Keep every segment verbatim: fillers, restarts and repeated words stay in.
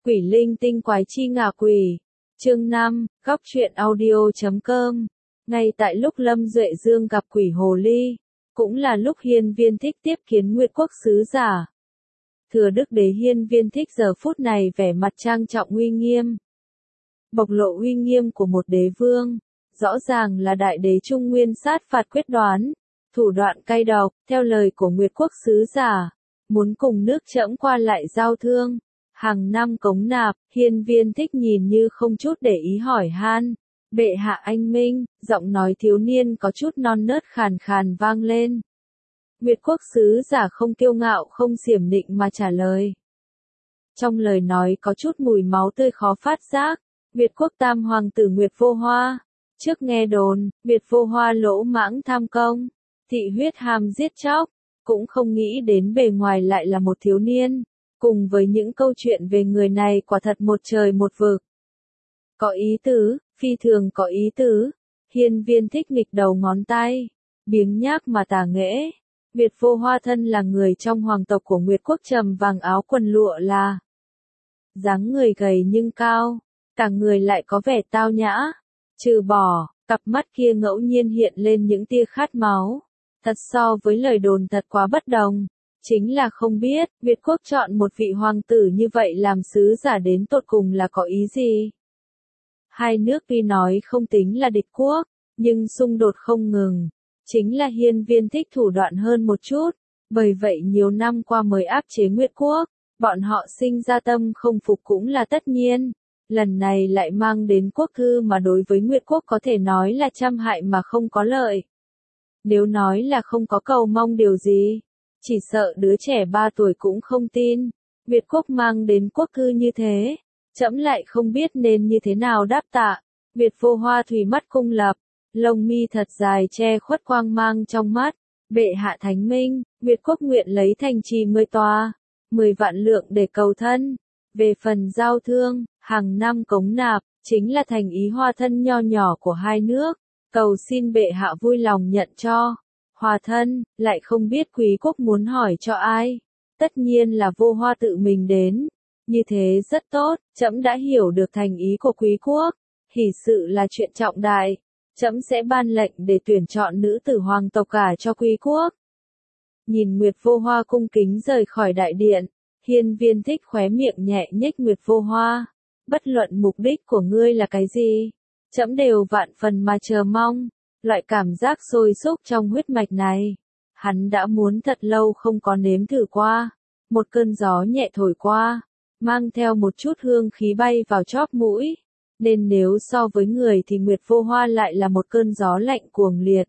Quỷ linh tinh quái chi ngạ quỷ. Chương năm, góc truyện audio chấm com. Ngay tại lúc Lâm Duệ Dương gặp quỷ hồ ly, cũng là lúc Hiên Viên Thích tiếp kiến Nguyệt Quốc sứ giả. Thừa Đức Đế Hiên Viên Thích giờ phút này vẻ mặt trang trọng uy nghiêm. Bộc lộ uy nghiêm của một đế vương, rõ ràng là đại đế Trung Nguyên sát phạt quyết đoán, thủ đoạn cay độc, theo lời của Nguyệt Quốc sứ giả, muốn cùng nước Trẫm qua lại giao thương, hàng năm cống nạp. Hiên Viên Thích nhìn như không chút để ý hỏi han, bệ hạ anh minh, giọng nói thiếu niên có chút non nớt khàn khàn vang lên. Nguyệt Quốc sứ giả không kiêu ngạo không xiểm nịnh mà trả lời. Trong lời nói có chút mùi máu tươi khó phát giác. Nguyệt Quốc tam hoàng tử Nguyệt Vô Hoa, trước nghe đồn, Nguyệt Vô Hoa lỗ mãng tham công, thị huyết ham giết chóc, cũng không nghĩ đến bề ngoài lại là một thiếu niên, cùng với những câu chuyện về người này quả thật một trời một vực. Có ý tứ, phi thường có ý tứ. Hiên Viên Thích nghịch đầu ngón tay, biếng nhác mà tà nghễ. Nguyệt Vô Hoa thân là người trong hoàng tộc của Nguyệt Quốc, trầm vàng áo quần lụa là, dáng người gầy nhưng cao, cả người lại có vẻ tao nhã, trừ bỏ, cặp mắt kia ngẫu nhiên hiện lên những tia khát máu. Thật so với lời đồn thật quá bất đồng, chính là không biết, Nguyệt Quốc chọn một vị hoàng tử như vậy làm sứ giả đến tột cùng là có ý gì. Hai nước tuy nói không tính là địch quốc, nhưng xung đột không ngừng, chính là Hiên Viên Thích thủ đoạn hơn một chút, bởi vậy nhiều năm qua mới áp chế Nguyệt Quốc, bọn họ sinh ra tâm không phục cũng là tất nhiên. Lần này lại mang đến quốc thư mà đối với Nguyệt Quốc có thể nói là trăm hại mà không có lợi. Nếu nói là không có cầu mong điều gì, chỉ sợ đứa trẻ ba tuổi cũng không tin. Nguyệt Quốc mang đến quốc thư như thế, trẫm lại không biết nên như thế nào đáp tạ. Nguyệt Vô Hoa thủy mắt cung lập, lông mi thật dài che khuất quang mang trong mắt. Bệ hạ thánh minh, Nguyệt Quốc nguyện lấy thành trì mười tòa, mười vạn lượng để cầu thân. Về phần giao thương, hàng năm cống nạp, chính là thành ý hòa thân nho nhỏ của hai nước, cầu xin bệ hạ vui lòng nhận cho. Hòa thân, lại không biết quý quốc muốn hỏi cho ai, tất nhiên là Vô Hoa tự mình đến, như thế rất tốt, trẫm đã hiểu được thành ý của quý quốc, hỷ sự là chuyện trọng đại, trẫm sẽ ban lệnh để tuyển chọn nữ tử hoàng tộc cả cho quý quốc. Nhìn Nguyệt Vô Hoa cung kính rời khỏi đại điện, Hiên Viên Thích khóe miệng nhẹ nhếch. Nguyệt Vô Hoa, bất luận mục đích của ngươi là cái gì, trẫm đều vạn phần mà chờ mong. Loại cảm giác sôi sục trong huyết mạch này, hắn đã muốn thật lâu không có nếm thử qua. Một cơn gió nhẹ thổi qua, mang theo một chút hương khí bay vào chóp mũi, nên nếu so với người thì Nguyệt Vô Hoa lại là một cơn gió lạnh cuồng liệt.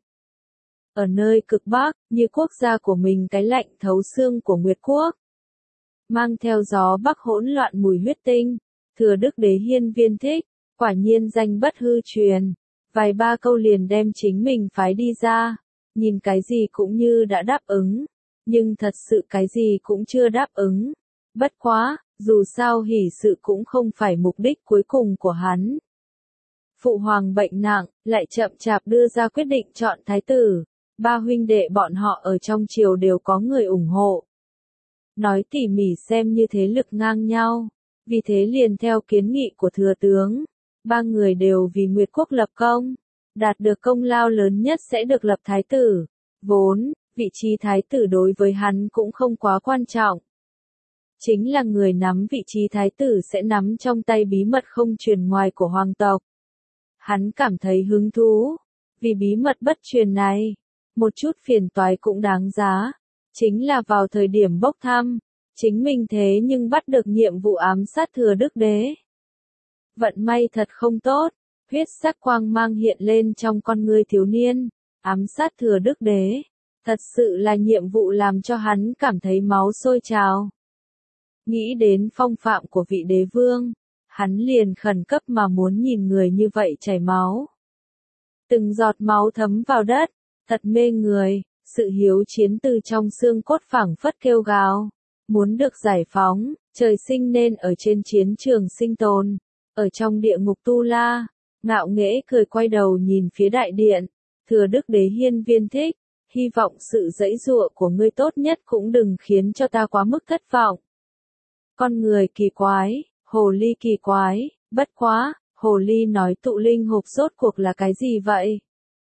Ở nơi cực bắc, như quốc gia của mình, cái lạnh thấu xương của Nguyệt Quốc, mang theo gió bắc hỗn loạn mùi huyết tinh. Thừa Đức Đế Hiên Viên Thích, quả nhiên danh bất hư truyền, vài ba câu liền đem chính mình phái đi ra, nhìn cái gì cũng như đã đáp ứng, nhưng thật sự cái gì cũng chưa đáp ứng. Bất quá, dù sao hỷ sự cũng không phải mục đích cuối cùng của hắn. Phụ hoàng bệnh nặng, lại chậm chạp đưa ra quyết định chọn thái tử, ba huynh đệ bọn họ ở trong triều đều có người ủng hộ. Nói tỉ mỉ xem như thế lực ngang nhau, vì thế liền theo kiến nghị của thừa tướng, ba người đều vì Nguyệt Quốc lập công, đạt được công lao lớn nhất sẽ được lập thái tử. Vốn, vị trí thái tử đối với hắn cũng không quá quan trọng. Chính là người nắm vị trí thái tử sẽ nắm trong tay bí mật không truyền ngoài của hoàng tộc. Hắn cảm thấy hứng thú, vì bí mật bất truyền này, một chút phiền toái cũng đáng giá. Chính là vào thời điểm bốc thăm, chính mình thế nhưng bắt được nhiệm vụ ám sát Thừa Đức Đế. Vận may thật không tốt, huyết sắc quang mang hiện lên trong con ngươi thiếu niên, ám sát Thừa Đức Đế. Thật sự là nhiệm vụ làm cho hắn cảm thấy máu sôi trào. Nghĩ đến phong phạm của vị đế vương, hắn liền khẩn cấp mà muốn nhìn người như vậy chảy máu. Từng giọt máu thấm vào đất, thật mê người. Sự hiếu chiến từ trong xương cốt phảng phất kêu gào, muốn được giải phóng, trời sinh nên ở trên chiến trường sinh tồn, ở trong địa ngục tu la. Ngạo nghễ cười quay đầu nhìn phía đại điện, Thừa Đức Đế Hiên Viên Thích, hy vọng sự giãy giụa của ngươi tốt nhất cũng đừng khiến cho ta quá mức thất vọng. Con người kỳ quái, Hồ ly kỳ quái, bất quá, hồ ly nói tụ linh hộp rốt cuộc là cái gì vậy?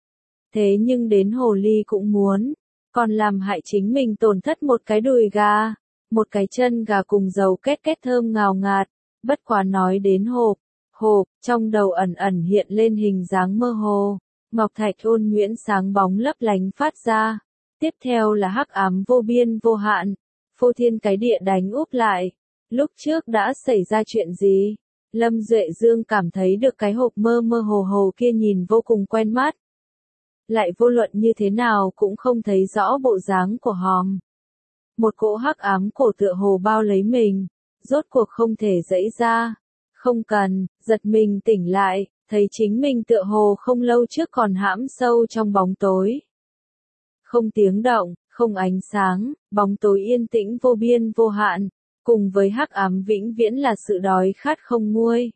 Thế nhưng đến hồ ly cũng muốn, còn làm hại chính mình tổn thất một cái đùi gà, một cái chân gà cùng dầu kết kết thơm ngào ngạt, bất quá nói đến hộp, hộp, trong đầu ẩn ẩn hiện lên hình dáng mơ hồ, ngọc thạch ôn nhuyễn sáng bóng lấp lánh phát ra, tiếp theo là hắc ám vô biên vô hạn, phô thiên cái địa đánh úp lại, lúc trước đã xảy ra chuyện gì? Lâm Duệ Dương cảm thấy được cái hộp mơ mơ hồ hồ kia nhìn vô cùng quen mắt. Lại vô luận như thế nào cũng không thấy rõ bộ dáng của hòm. Một cỗ hắc ám cổ tựa hồ bao lấy mình, rốt cuộc không thể dãy ra. Không cần, giật mình tỉnh lại, thấy chính mình tựa hồ không lâu trước còn hãm sâu trong bóng tối. Không tiếng động, không ánh sáng, bóng tối yên tĩnh vô biên vô hạn, cùng với hắc ám vĩnh viễn là sự đói khát không nguôi.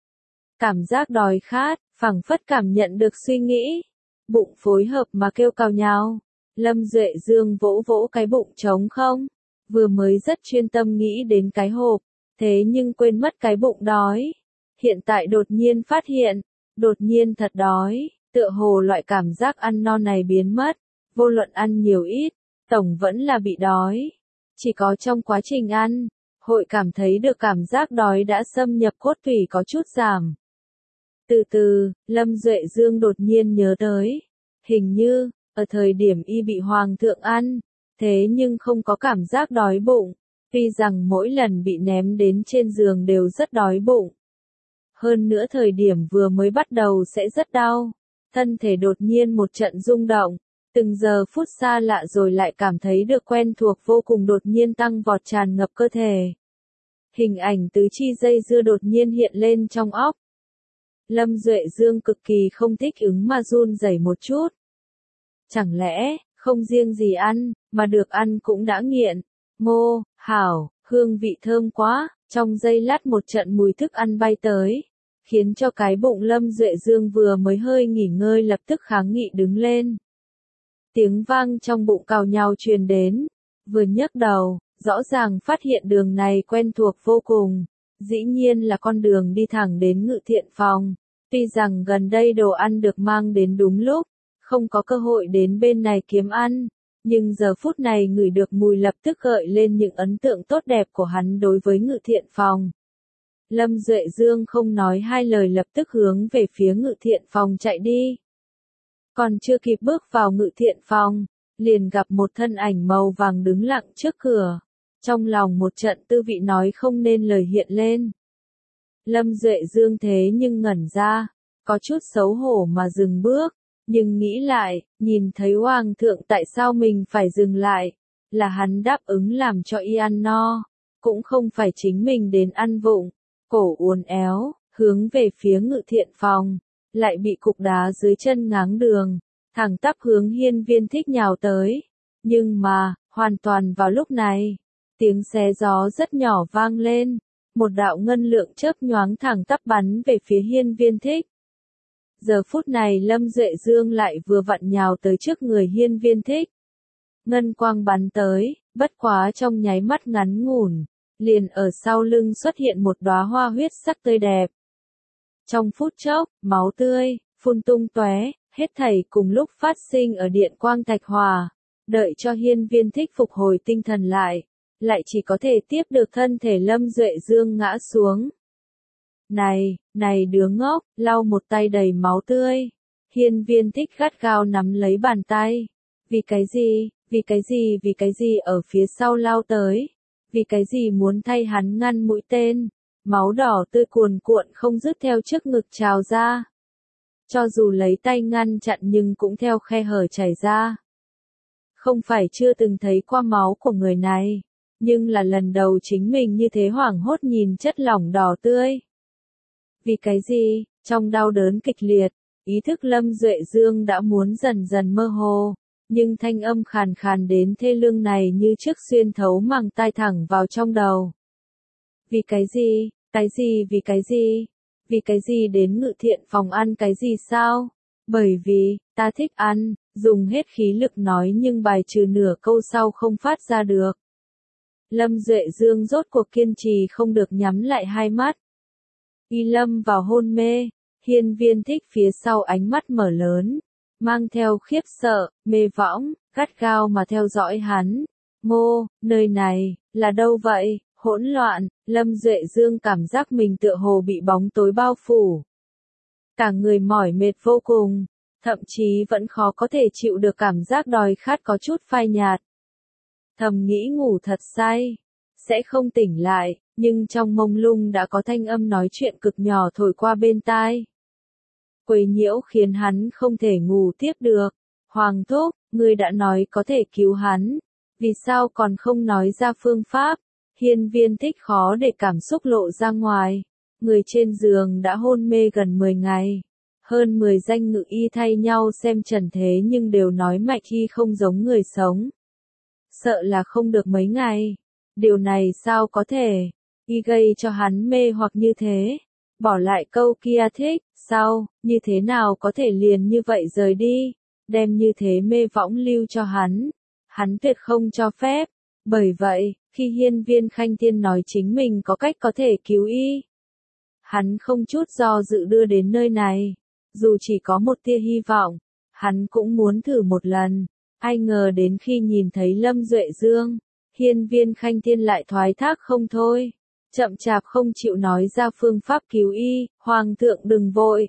Cảm giác đói khát, phảng phất cảm nhận được suy nghĩ. Bụng phối hợp mà kêu cào nhào. Lâm Duệ Dương vỗ vỗ cái bụng trống không. Vừa mới rất chuyên tâm nghĩ đến cái hộp, thế nhưng quên mất cái bụng đói. Hiện tại đột nhiên phát hiện, đột nhiên thật đói, tựa hồ loại cảm giác ăn no này biến mất. Vô luận ăn nhiều ít, tổng vẫn là bị đói. Chỉ có trong quá trình ăn, hội cảm thấy được cảm giác đói đã xâm nhập cốt tủy có chút giảm. Từ từ, Lâm Duệ Dương đột nhiên nhớ tới, hình như, ở thời điểm y bị hoàng thượng ăn, thế nhưng không có cảm giác đói bụng, tuy rằng mỗi lần bị ném đến trên giường đều rất đói bụng. Hơn nữa thời điểm vừa mới bắt đầu sẽ rất đau, thân thể đột nhiên một trận rung động, từng giờ phút xa lạ rồi lại cảm thấy được quen thuộc vô cùng đột nhiên tăng vọt tràn ngập cơ thể. Hình ảnh tứ chi dây dưa đột nhiên hiện lên trong óc. Lâm Duệ Dương cực kỳ không thích ứng mà run rẩy một chút. Chẳng lẽ, không riêng gì ăn, mà được ăn cũng đã nghiện. Ngô, hảo, hương vị thơm quá, trong giây lát một trận mùi thức ăn bay tới, khiến cho cái bụng Lâm Duệ Dương vừa mới hơi nghỉ ngơi lập tức kháng nghị đứng lên. Tiếng vang trong bụng cào nhào truyền đến, vừa nhấc đầu, rõ ràng phát hiện đường này quen thuộc vô cùng, dĩ nhiên là con đường đi thẳng đến Ngự Thiện Phòng. Tuy rằng gần đây đồ ăn được mang đến đúng lúc, không có cơ hội đến bên này kiếm ăn, nhưng giờ phút này ngửi được mùi lập tức gợi lên những ấn tượng tốt đẹp của hắn đối với Ngự Thiện Phòng. Lâm Duệ Dương không nói hai lời lập tức hướng về phía Ngự Thiện Phòng chạy đi. Còn chưa kịp bước vào Ngự Thiện Phòng, liền gặp một thân ảnh màu vàng đứng lặng trước cửa. Trong lòng một trận tư vị nói không nên lời hiện lên. Lâm Duệ Dương thế nhưng ngẩn ra, có chút xấu hổ mà dừng bước, nhưng nghĩ lại, nhìn thấy hoàng thượng tại sao mình phải dừng lại, là hắn đáp ứng làm cho y ăn no, cũng không phải chính mình đến ăn vụng, cổ uốn éo, hướng về phía Ngự Thiện Phòng, lại bị cục đá dưới chân ngáng đường, thẳng tắp hướng Hiên Viên Thích nhào tới, nhưng mà, hoàn toàn vào lúc này, tiếng xé gió rất nhỏ vang lên. Một đạo ngân lượng chớp nhoáng thẳng tắp bắn về phía Hiên Viên Thích. Giờ phút này Lâm Duệ Dương lại vừa vặn nhào tới trước người Hiên Viên Thích. Ngân quang bắn tới, bất quá trong nháy mắt ngắn ngủn, liền ở sau lưng xuất hiện một đóa hoa huyết sắc tươi đẹp. Trong phút chốc, máu tươi, phun tung tóe, hết thảy cùng lúc phát sinh ở điện quang thạch hòa, đợi cho Hiên Viên Thích phục hồi tinh thần lại. Lại chỉ có thể tiếp được thân thể Lâm Duệ Dương ngã xuống. Này, này đứa ngốc, lau một tay đầy máu tươi. Hiên Viên Thích gắt gao nắm lấy bàn tay. Vì cái gì, vì cái gì, vì cái gì ở phía sau lao tới. Vì cái gì muốn thay hắn ngăn mũi tên. Máu đỏ tươi cuồn cuộn không dứt theo trước ngực trào ra. Cho dù lấy tay ngăn chặn nhưng cũng theo khe hở chảy ra. Không phải chưa từng thấy qua máu của người này. Nhưng là lần đầu chính mình như thế hoảng hốt nhìn chất lỏng đỏ tươi. Vì cái gì, trong đau đớn kịch liệt, ý thức Lâm Duệ Dương đã muốn dần dần mơ hồ, nhưng thanh âm khàn khàn đến thê lương này như trước xuyên thấu màng tai thẳng vào trong đầu. Vì cái gì, cái gì vì cái gì, vì cái gì đến Ngự Thiện Phòng ăn cái gì sao? Bởi vì, ta thích ăn, dùng hết khí lực nói nhưng bài trừ nửa câu sau không phát ra được. Lâm Duệ Dương rốt cuộc kiên trì không được nhắm lại hai mắt, Y lâm vào hôn mê, Hiên Viên Thích phía sau ánh mắt mở lớn, mang theo khiếp sợ, mê võng, gắt gao mà theo dõi hắn. Ngô, nơi này, là đâu vậy? Hỗn loạn, Lâm Duệ Dương cảm giác mình tựa hồ bị bóng tối bao phủ. Cả người mỏi mệt vô cùng, thậm chí vẫn khó có thể chịu được cảm giác đói khát có chút phai nhạt. Thầm nghĩ ngủ thật say, sẽ không tỉnh lại, nhưng trong mông lung đã có thanh âm nói chuyện cực nhỏ thổi qua bên tai. Quấy nhiễu khiến hắn không thể ngủ tiếp được. Hoàng thúc, ngươi đã nói có thể cứu hắn, vì sao còn không nói ra phương pháp? Hiên Viên Thích khó để cảm xúc lộ ra ngoài. Người trên giường đã hôn mê gần mười ngày. Hơn mười danh ngự y thay nhau xem trần thế nhưng đều nói mạch y không giống người sống. Sợ là không được mấy ngày. Điều này sao có thể? Y gây cho hắn mê hoặc như thế. Bỏ lại câu kia thích, sao, như thế nào có thể liền như vậy rời đi, đem như thế mê võng lưu cho hắn. Hắn tuyệt không cho phép. Bởi vậy, khi Hiên Viên Khanh Thiên nói chính mình có cách có thể cứu y, hắn không chút do dự đưa đến nơi này. Dù chỉ có một tia hy vọng, hắn cũng muốn thử một lần. Ai ngờ đến khi nhìn thấy Lâm Duệ Dương, Hiên Viên Khanh Thiên lại thoái thác không thôi. Chậm chạp không chịu nói ra phương pháp cứu y. Hoàng thượng đừng vội.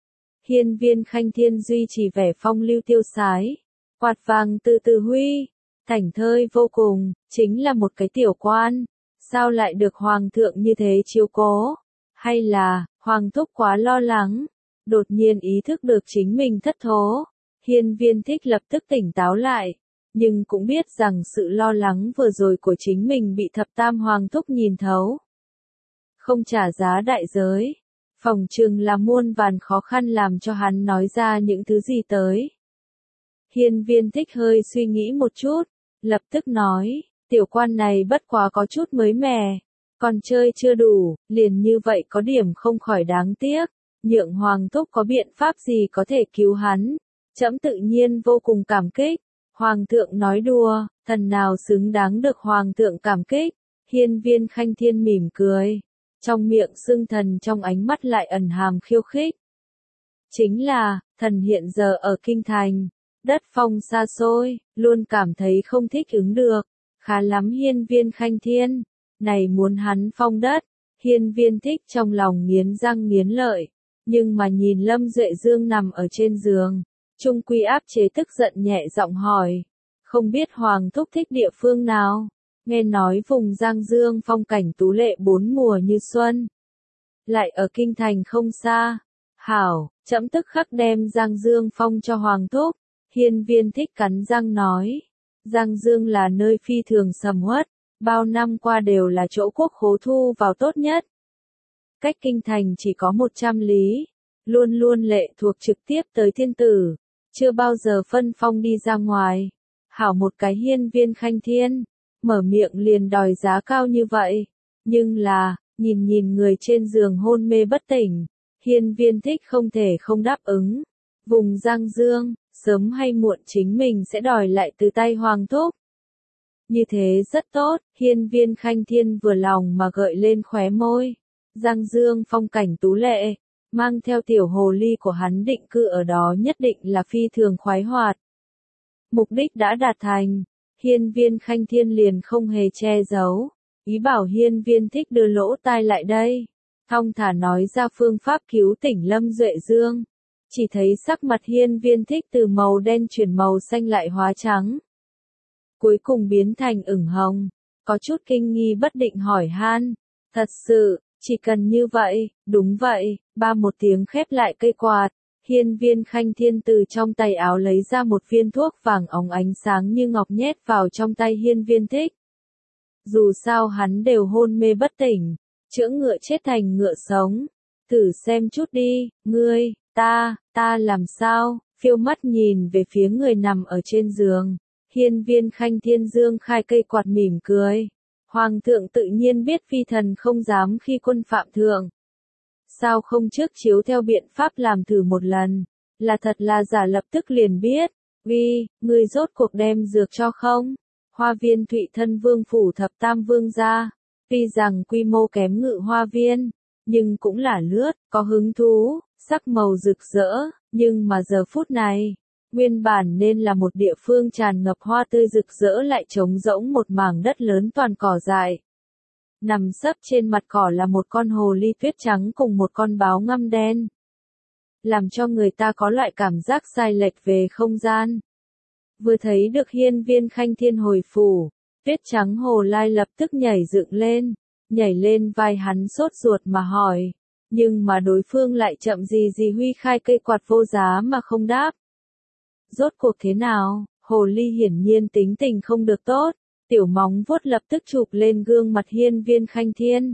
Hiên Viên Khanh Thiên duy trì vẻ phong lưu tiêu sái. Quạt vàng từ từ huy. Thảnh thơi vô cùng, chính là một cái tiểu quan. Sao lại được Hoàng thượng như thế chiếu cố? Hay là, Hoàng thúc quá lo lắng? Đột nhiên ý thức được chính mình thất thố. Hiên Viên Thích lập tức tỉnh táo lại. Nhưng cũng biết rằng sự lo lắng vừa rồi của chính mình bị thập tam Hoàng thúc nhìn thấu. Không trả giá đại giới. Phỏng chừng là muôn vàn khó khăn làm cho hắn nói ra những thứ gì tới. Hiên Viên Thích hơi suy nghĩ một chút, lập tức nói, tiểu quan này bất quá có chút mới mẻ, còn chơi chưa đủ, liền như vậy có điểm không khỏi đáng tiếc. Nhượng Hoàng thúc có biện pháp gì có thể cứu hắn? Trẫm tự nhiên vô cùng cảm kích. Hoàng thượng nói đùa, thần nào xứng đáng được Hoàng thượng cảm kích? Hiên Viên Khanh Thiên mỉm cười, trong miệng xưng thần, trong ánh mắt lại ẩn hàm khiêu khích. Chính là, thần hiện giờ ở kinh thành, đất phong xa xôi, luôn cảm thấy không thích ứng được. Khá lắm Hiên Viên Khanh Thiên, này muốn hắn phong đất. Hiên Viên Thích trong lòng nghiến răng nghiến lợi, nhưng mà nhìn Lâm Duệ Dương nằm ở trên giường, trung quy áp chế tức giận, nhẹ giọng hỏi, không biết Hoàng thúc thích địa phương nào? Nghe nói vùng Giang Dương phong cảnh tú lệ bốn mùa như xuân, lại ở kinh thành không xa. Hảo, trẫm tức khắc đem Giang Dương phong cho Hoàng thúc. Hiên Viên Thích cắn răng nói, Giang Dương là nơi phi thường sầm uất, bao năm qua đều là chỗ quốc khố thu vào tốt nhất. Cách kinh thành chỉ có một trăm lý, luôn luôn lệ thuộc trực tiếp tới thiên tử, chưa bao giờ phân phong đi ra ngoài. Hảo một cái Hiên Viên Khanh Thiên, mở miệng liền đòi giá cao như vậy. Nhưng là, nhìn nhìn người trên giường hôn mê bất tỉnh, Hiên Viên Thích không thể không đáp ứng. Vùng Giang Dương, sớm hay muộn chính mình sẽ đòi lại từ tay Hoàng thúc. Như thế rất tốt. Hiên Viên Khanh Thiên vừa lòng mà gợi lên khóe môi. Giang Dương phong cảnh tú lệ, mang theo tiểu hồ ly của hắn định cư ở đó nhất định là phi thường khoái hoạt. Mục đích đã đạt thành, Hiên Viên Khanh Thiên liền không hề che giấu, ý bảo Hiên Viên Thích đưa lỗ tai lại đây, thong thả nói ra phương pháp cứu tỉnh Lâm Duệ Dương. Chỉ thấy sắc mặt Hiên Viên Thích từ màu đen chuyển màu xanh lại hóa trắng, cuối cùng biến thành ửng hồng, có chút kinh nghi bất định hỏi han, thật sự, chỉ cần như vậy? Đúng vậy. Ba một tiếng khép lại cây quạt, Hiên Viên Khanh Thiên từ trong tay áo lấy ra một viên thuốc vàng óng ánh sáng như ngọc nhét vào trong tay Hiên Viên Thích. Dù sao hắn đều hôn mê bất tỉnh, chữa ngựa chết thành ngựa sống. Thử xem chút đi, ngươi, ta, ta làm sao? Phiêu mắt nhìn về phía người nằm ở trên giường. Hiên Viên Khanh Thiên dương khai cây quạt mỉm cười. Hoàng thượng tự nhiên biết phi thần không dám khi quân phạm thượng. Sao không trước chiếu theo biện pháp làm thử một lần, là thật là giả lập tức liền biết. Vì, người rốt cuộc đem dược cho không? Hoa viên Thụy Thân Vương phủ thập tam vương gia, tuy rằng quy mô kém Ngự Hoa Viên, nhưng cũng là lướt, có hứng thú, sắc màu rực rỡ, nhưng mà giờ phút này, nguyên bản nên là một địa phương tràn ngập hoa tươi rực rỡ lại trống rỗng một mảng đất lớn toàn cỏ dại. Nằm sấp trên mặt cỏ là một con hồ ly tuyết trắng cùng một con báo ngăm đen. Làm cho người ta có loại cảm giác sai lệch về không gian. Vừa thấy được hiên viên khanh thiên hồi phủ, tuyết trắng hồ lai lập tức nhảy dựng lên, nhảy lên vai hắn sốt ruột mà hỏi, nhưng mà đối phương lại chậm gì gì huy khai cây quạt vô giá mà không đáp. Rốt cuộc thế nào, hồ ly hiển nhiên tính tình không được tốt, tiểu móng vuốt lập tức chụp lên gương mặt hiên viên khanh thiên.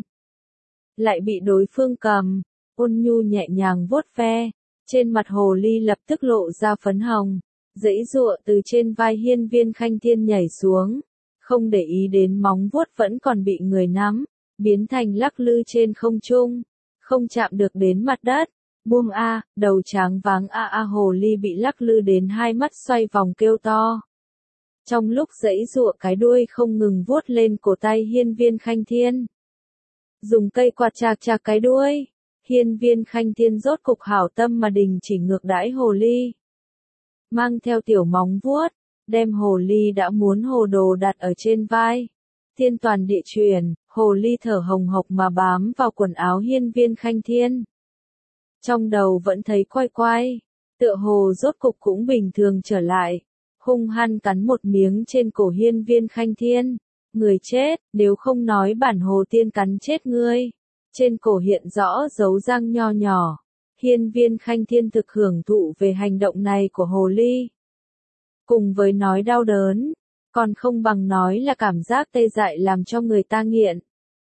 Lại bị đối phương cầm, ôn nhu nhẹ nhàng vuốt ve, trên mặt hồ ly lập tức lộ ra phấn hồng, giãy giụa từ trên vai hiên viên khanh thiên nhảy xuống, không để ý đến móng vuốt vẫn còn bị người nắm, biến thành lắc lư trên không trung, không chạm được đến mặt đất. Buông a, đầu tráng váng a a hồ ly bị lắc lư đến hai mắt xoay vòng kêu to. Trong lúc giãy giụa cái đuôi không ngừng vuốt lên cổ tay hiên viên khanh thiên. Dùng cây quạt chạc chạc cái đuôi, hiên viên khanh thiên rốt cục hảo tâm mà đình chỉ ngược đãi hồ ly. Mang theo tiểu móng vuốt, đem hồ ly đã muốn hồ đồ đặt ở trên vai. Thiên toàn địa chuyển, hồ ly thở hồng hộc mà bám vào quần áo hiên viên khanh thiên. Trong đầu vẫn thấy quay quay, tựa hồ rốt cục cũng bình thường trở lại, hung hăng cắn một miếng trên cổ hiên viên khanh thiên, người chết, nếu không nói bản hồ tiên cắn chết ngươi, trên cổ hiện rõ dấu răng nho nhỏ, hiên viên khanh thiên thực hưởng thụ về hành động này của hồ ly. Cùng với nói đau đớn, còn không bằng nói là cảm giác tê dại làm cho người ta nghiện.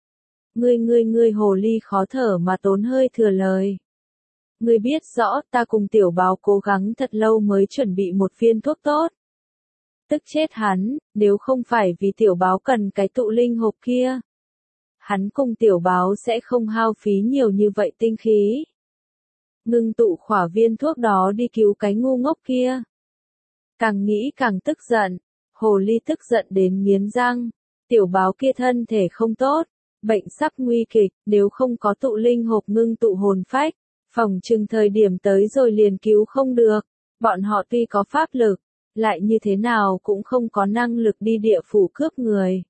Ngươi ngươi ngươi hồ ly khó thở mà tốn hơi thừa lời. Ngươi biết rõ ta cùng tiểu báo cố gắng thật lâu mới chuẩn bị một viên thuốc tốt. Tức chết hắn, nếu không phải vì tiểu báo cần cái tụ linh hộp kia. Hắn cùng tiểu báo sẽ không hao phí nhiều như vậy tinh khí. Ngưng tụ khỏa viên thuốc đó đi cứu cái ngu ngốc kia. Càng nghĩ càng tức giận, hồ ly tức giận đến nghiến răng. Tiểu báo kia thân thể không tốt, bệnh sắp nguy kịch, nếu không có tụ linh hộp ngưng tụ hồn phách. Phòng chừng thời điểm tới rồi liền cứu không được, bọn họ tuy có pháp lực, lại như thế nào cũng không có năng lực đi địa phủ cướp người.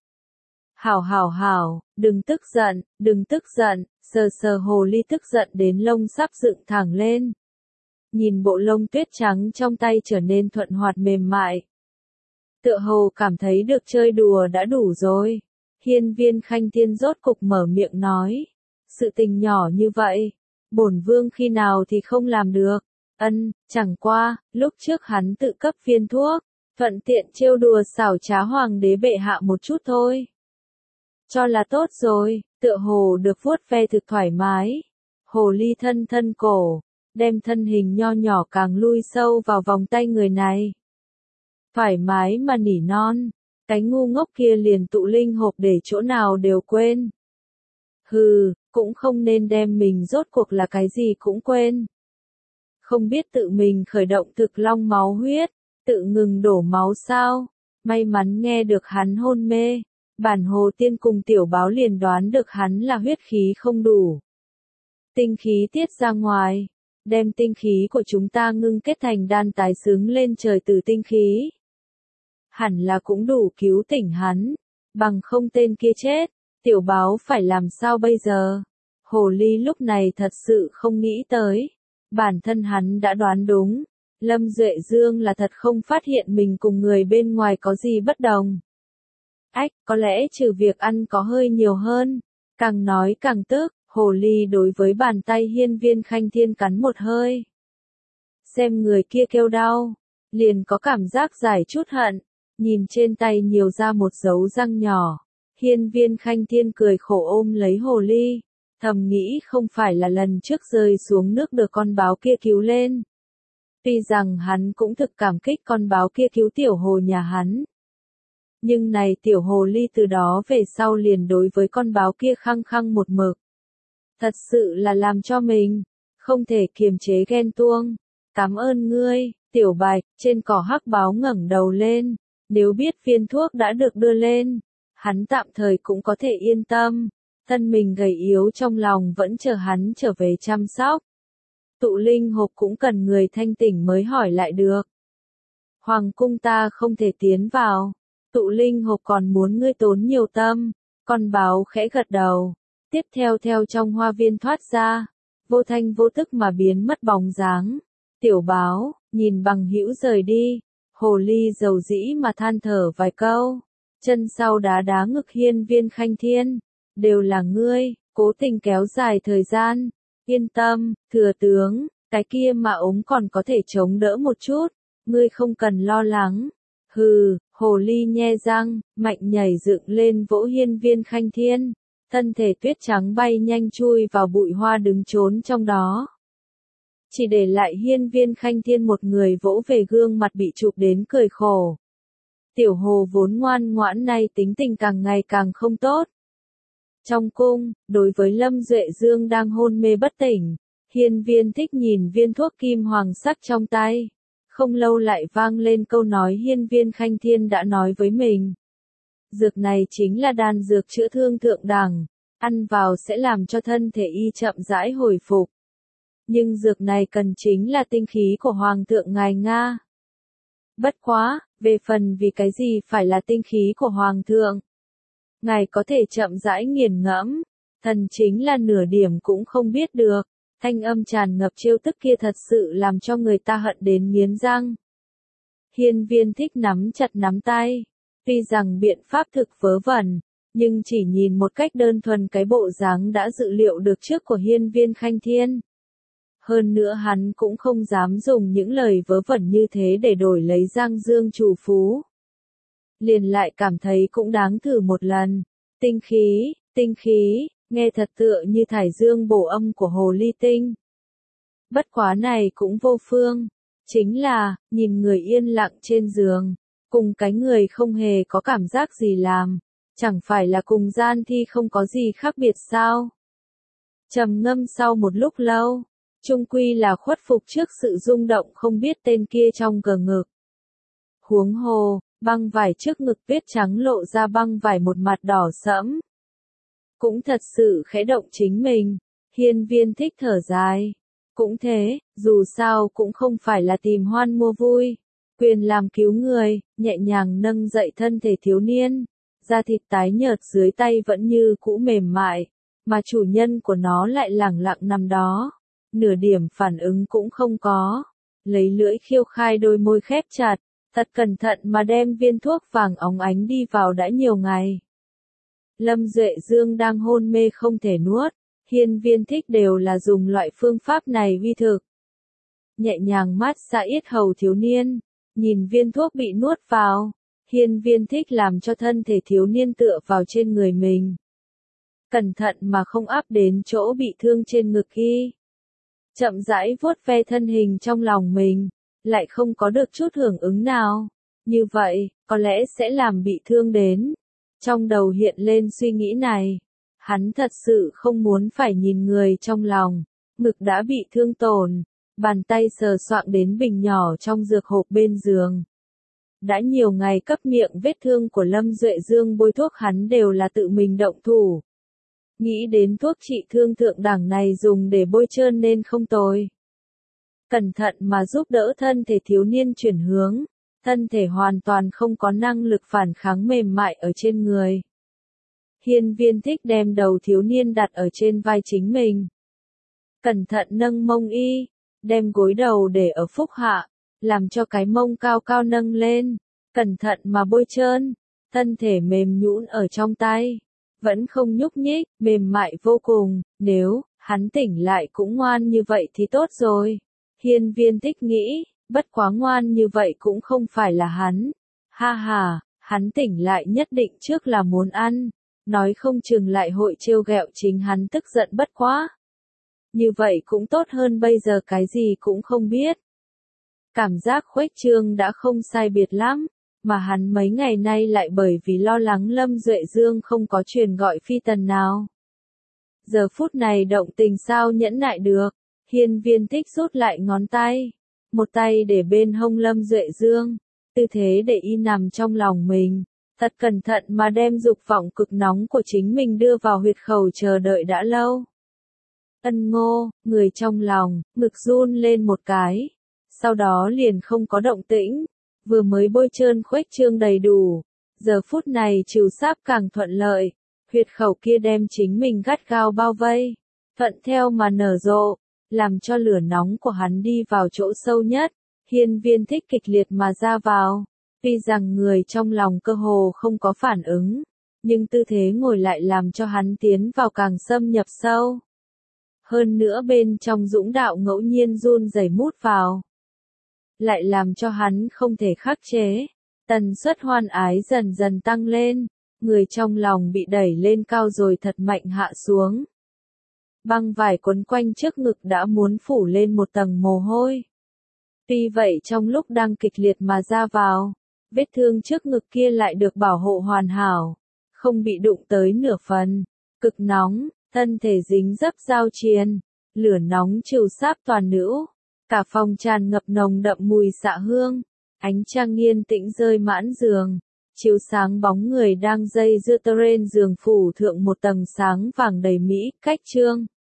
Hảo hảo hảo, đừng tức giận, đừng tức giận, sờ sờ hồ ly tức giận đến lông sắp dựng thẳng lên. Nhìn bộ lông tuyết trắng trong tay trở nên thuận hoạt mềm mại. Tựa hồ cảm thấy được chơi đùa đã đủ rồi. Hiên viên khanh thiên rốt cục mở miệng nói. Sự tình nhỏ như vậy. Bổn vương khi nào thì không làm được. Ân, chẳng qua, lúc trước hắn tự cấp viên thuốc, thuận tiện trêu đùa xảo trá hoàng đế bệ hạ một chút thôi. Cho là tốt rồi, tựa hồ được vuốt ve thực thoải mái. Hồ ly thân thân cổ, đem thân hình nho nhỏ càng lui sâu vào vòng tay người này. Thoải mái mà nỉ non, cái ngu ngốc kia liền tụ linh hộp để chỗ nào đều quên. Hừ, cũng không nên đem mình rốt cuộc là cái gì cũng quên. Không biết tự mình khởi động thực long máu huyết, tự ngừng đổ máu sao, may mắn nghe được hắn hôn mê, bản hồ tiên cùng tiểu báo liền đoán được hắn là huyết khí không đủ. Tinh khí tiết ra ngoài, đem tinh khí của chúng ta ngưng kết thành đan tái xứng lên trời từ tinh khí. Hẳn là cũng đủ cứu tỉnh hắn, bằng không tên kia chết, tiểu báo phải làm sao bây giờ? Hồ ly lúc này thật sự không nghĩ tới. Bản thân hắn đã đoán đúng. Lâm Duệ Dương là thật không phát hiện mình cùng người bên ngoài có gì bất đồng. Ách, có lẽ trừ việc ăn có hơi nhiều hơn. Càng nói càng tức, hồ ly đối với bàn tay hiên viên khanh thiên cắn một hơi. Xem người kia kêu đau, liền có cảm giác giải chút hận. Nhìn trên tay nhiều ra một dấu răng nhỏ. Hiên viên khanh thiên cười khổ ôm lấy hồ ly. Thầm nghĩ không phải là lần trước rơi xuống nước được con báo kia cứu lên. Tuy rằng hắn cũng thực cảm kích con báo kia cứu tiểu hồ nhà hắn. Nhưng này tiểu hồ ly từ đó về sau liền đối với con báo kia khăng khăng một mực. Thật sự là làm cho mình, không thể kiềm chế ghen tuông. Cảm ơn ngươi, tiểu bạch, trên cỏ hắc báo ngẩng đầu lên. Nếu biết viên thuốc đã được đưa lên, hắn tạm thời cũng có thể yên tâm. thân mình gầy yếu trong lòng vẫn chờ hắn trở về chăm sóc. Tụ linh hộp cũng cần người thanh tỉnh mới hỏi lại được. Hoàng cung ta không thể tiến vào. Tụ linh hộp còn muốn ngươi tốn nhiều tâm. Con báo khẽ gật đầu. Tiếp theo theo trong hoa viên thoát ra. Vô thanh vô tức mà biến mất bóng dáng. Tiểu báo, nhìn bằng hữu rời đi. Hồ ly dầu dĩ mà than thở vài câu. Chân sau đá đá ngực Hiên Viên Khanh Thiên. Đều là ngươi, cố tình kéo dài thời gian. Yên tâm, thừa tướng, cái kia mà ống còn có thể chống đỡ một chút. Ngươi không cần lo lắng. Hừ, hồ ly nhe răng, mạnh nhảy dựng lên vỗ Hiên Viên Khanh Thiên. Thân thể tuyết trắng bay nhanh chui vào bụi hoa đứng trốn trong đó. Chỉ để lại Hiên Viên Khanh Thiên một người vỗ về gương mặt bị chụp đến cười khổ. Tiểu hồ vốn ngoan ngoãn nay tính tình càng ngày càng không tốt. Trong cung, đối với Lâm Duệ Dương đang hôn mê bất tỉnh, Hiên Viên Thích nhìn viên thuốc kim hoàng sắc trong tay. Không lâu lại vang lên câu nói Hiên Viên Khanh Thiên đã nói với mình. Dược này chính là đan dược chữa thương thượng đẳng, ăn vào sẽ làm cho thân thể y chậm rãi hồi phục. Nhưng dược này cần chính là tinh khí của Hoàng thượng ngài Nga. Bất quá, về phần vì cái gì phải là tinh khí của Hoàng thượng. Ngài có thể chậm rãi nghiền ngẫm, thần chính là nửa điểm cũng không biết được. Thanh âm tràn ngập trêu tức kia thật sự làm cho người ta hận đến nghiến răng. Hiên Viên Thích nắm chặt nắm tay. Tuy rằng biện pháp thực vớ vẩn, nhưng chỉ nhìn một cách đơn thuần cái bộ dáng đã dự liệu được trước của Hiên Viên Khanh Thiên. Hơn nữa hắn cũng không dám dùng những lời vớ vẩn như thế để đổi lấy Giang Dương chủ phú. Liền lại cảm thấy cũng đáng thử một lần. Tinh khí, tinh khí, nghe thật tựa như thải dương bổ âm của hồ ly tinh. Bất quá này cũng vô phương. Chính là, nhìn người yên lặng trên giường, cùng cái người không hề có cảm giác gì làm, chẳng phải là cùng gian thi không có gì khác biệt sao? Trầm ngâm sau một lúc lâu, chung quy là khuất phục trước sự rung động không biết tên kia trong cờ ngực. Huống hồ, băng vải trước ngực tuyết trắng lộ ra băng vải một mặt đỏ sẫm. Cũng thật sự khẽ động chính mình, Hiên Viên Thích thở dài. Cũng thế, dù sao cũng không phải là tìm hoan mua vui. Quyền làm cứu người, nhẹ nhàng nâng dậy thân thể thiếu niên. Da thịt tái nhợt dưới tay vẫn như cũ mềm mại, mà chủ nhân của nó lại lẳng lặng nằm đó. Nửa điểm phản ứng cũng không có. Lấy lưỡi khiêu khai đôi môi khép chặt, thật cẩn thận mà đem viên thuốc vàng óng ánh đi vào đã nhiều ngày. Lâm Duệ Dương đang hôn mê không thể nuốt. Hiên Viên Thích đều là dùng loại phương pháp này uy thực. Nhẹ nhàng mát xa yết hầu thiếu niên, nhìn viên thuốc bị nuốt vào, Hiên Viên Thích làm cho thân thể thiếu niên tựa vào trên người mình. Cẩn thận mà không áp đến chỗ bị thương trên ngực y. Chậm rãi vuốt ve thân hình trong lòng mình, lại không có được chút hưởng ứng nào. Như vậy, có lẽ sẽ làm bị thương đến. Trong đầu hiện lên suy nghĩ này. Hắn thật sự không muốn phải nhìn người trong lòng, ngực đã bị thương tổn, bàn tay sờ soạng đến bình nhỏ trong dược hộp bên giường. Đã nhiều ngày cấp miệng vết thương của Lâm Duệ Dương bôi thuốc hắn đều là tự mình động thủ. Nghĩ đến thuốc trị thương thượng đẳng này dùng để bôi trơn nên không tồi. Cẩn thận mà giúp đỡ thân thể thiếu niên chuyển hướng, thân thể hoàn toàn không có năng lực phản kháng mềm mại ở trên người. Hiên Viên Thích đem đầu thiếu niên đặt ở trên vai chính mình. Cẩn thận nâng mông y, đem gối đầu để ở phúc hạ, làm cho cái mông cao cao nâng lên, cẩn thận mà bôi trơn, thân thể mềm nhũn ở trong tay, vẫn không nhúc nhích, mềm mại vô cùng, nếu hắn tỉnh lại cũng ngoan như vậy thì tốt rồi. Hiên Viên Thích nghĩ, bất quá ngoan như vậy cũng không phải là hắn. Ha ha, hắn tỉnh lại nhất định trước là muốn ăn. Nói không chừng lại hội trêu ghẹo chính hắn tức giận bất quá. Như vậy cũng tốt hơn bây giờ cái gì cũng không biết. Cảm giác khuếch trương đã không sai biệt lắm, mà hắn mấy ngày nay lại bởi vì lo lắng Lâm Duệ Dương không có truyền gọi phi tần nào. Giờ phút này động tình sao nhẫn nại được, Hiên Viên Thích rút lại ngón tay, một tay để bên hông Lâm Duệ Dương, tư thế để y nằm trong lòng mình. Thật cẩn thận mà đem dục vọng cực nóng của chính mình đưa vào huyệt khẩu chờ đợi đã lâu. Ân Ngô, người trong lòng, ngực run lên một cái. Sau đó liền không có động tĩnh. Vừa mới bôi trơn khuếch trương đầy đủ. Giờ phút này trừ sáp càng thuận lợi. Huyệt khẩu kia đem chính mình gắt gao bao vây. Thuận theo mà nở rộ. Làm cho lửa nóng của hắn đi vào chỗ sâu nhất. Hiên Viên Thích kịch liệt mà ra vào. Tuy rằng người trong lòng cơ hồ không có phản ứng. Nhưng tư thế ngồi lại làm cho hắn tiến vào càng xâm nhập sâu. Hơn nữa bên trong dũng đạo ngẫu nhiên run rẩy mút vào. Lại làm cho hắn không thể khắc chế. Tần suất hoan ái dần dần tăng lên. Người trong lòng bị đẩy lên cao rồi thật mạnh hạ xuống. Băng vải quấn quanh trước ngực đã muốn phủ lên một tầng mồ hôi. Tuy vậy trong lúc đang kịch liệt mà ra vào, vết thương trước ngực kia lại được bảo hộ hoàn hảo. Không bị đụng tới nửa phần. Cực nóng. Thân thể dính dấp giao chiến, lửa nóng trừ sáp toàn nữ, cả phòng tràn ngập nồng đậm mùi xạ hương, ánh trăng yên tĩnh rơi mãn giường, chiếu sáng bóng người đang dây dưa tơ rên giường phủ thượng một tầng sáng vàng đầy mỹ, cách trương.